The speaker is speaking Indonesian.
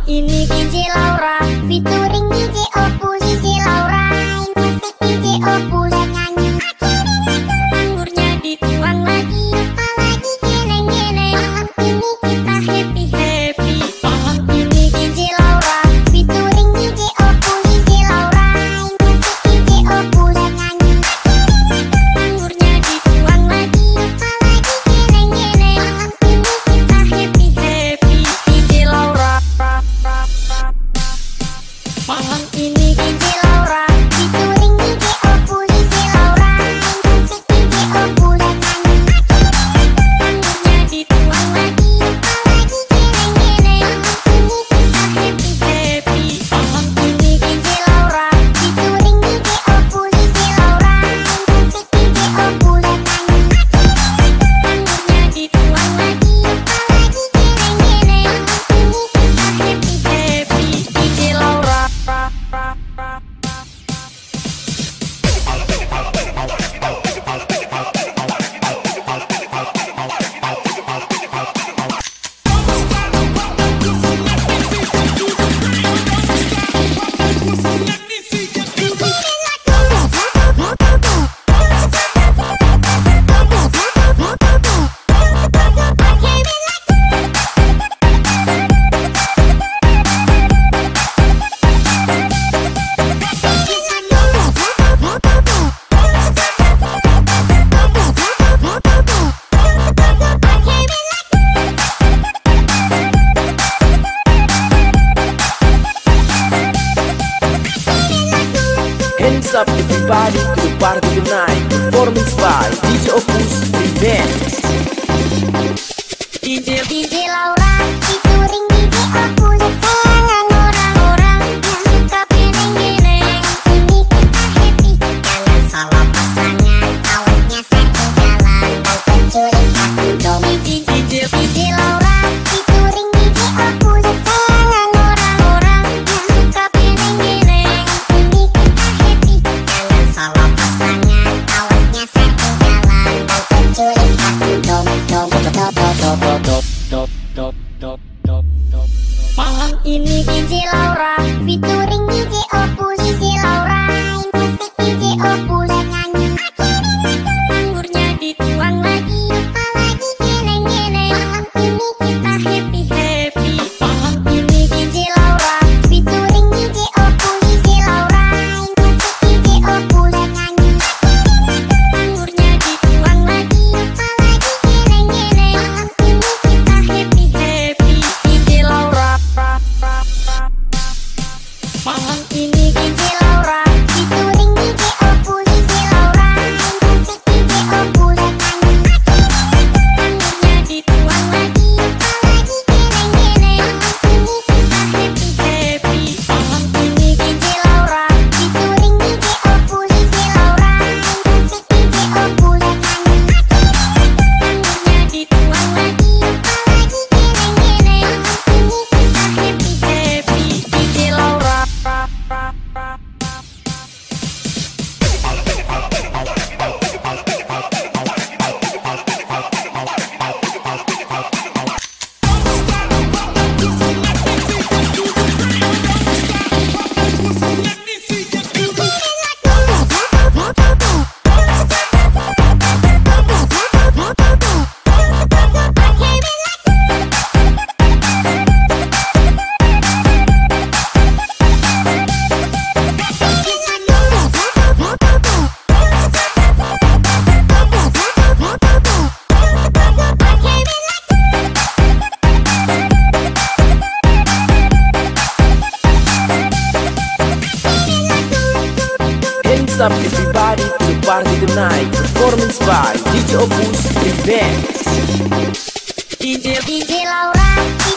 Ini DJ Laura featuring DJ Opus. DJ Laura musik DJ Opus. Nyanyi anggurnya dituang lagi, apalagi geleng-geleng. Malam ini kita happy-happy. Malam ini DJ Laura featuring DJ Opus. DJ Laura musik DJ Opus. Nyanyi anggurnya dituang lagi, apalagi geleng-geleng. Malam ini kita happy-happy. DJ Laura. Malam ini DJ Laura featuring DJ Opus. DJ Laura musik DJ Opus. Nyanyi anggurnya dituang lagi, apalagi geleng-geleng. Malam ini kita happy-happy. Malam ini DJ Laura featuring DJ Opus. DJ Laura musik DJ Opus. Nyanyi anggurnya dituang lagi, apalagi geleng-geleng. Malam ini kita happy-happy. DJ Laura. Hands up everybody to the party tonight. Performance by DJ Opus Remix. DJ Laura featuring DJ Opus. Jangan orang-orang yang suka geleng-geleng. Ini kita happy, jangan salah pasangan. Awasnya satu jalan dan penculik aku domi. DJ Laura featuring DJ Opus. Jangan orang-orang yang suka geleng-geleng. Ini kita happy, jangan salah pasangan. Awasnya satu jalan dan penculik aku domi. Malam ini DJ Laura featuring DJ Opus. DJ Laura musik DJ Opus. Nyanyi anggurnya dituang lagi, apalagi geleng-geleng. Malam ini kita happy-happy. Malam ini DJ Laura featuring DJ Opus. DJ Laura musik DJ Opus. Nyanyi anggurnya dituang lagi, apalagi geleng-geleng. Malam ini kita happy-happy. DJ Laura. Malam ini DJ Laura featuring DJ Opus. DJ Laura musik DJ Opus. Nyanyi anggurnya dituang lagi, apalagi geleng-geleng. Malam ini kita happy-happy. Malam ini DJ Laura featuring DJ Opus. DJ Laura musik DJ Opus. Nyanyi anggurnya dituang lagi, apalagi geleng-geleng. Malam ini kita happy-happy. DJ Laura. Hands up everybody to the party tonight. Performance by DJ Opus Remix. DJ Laura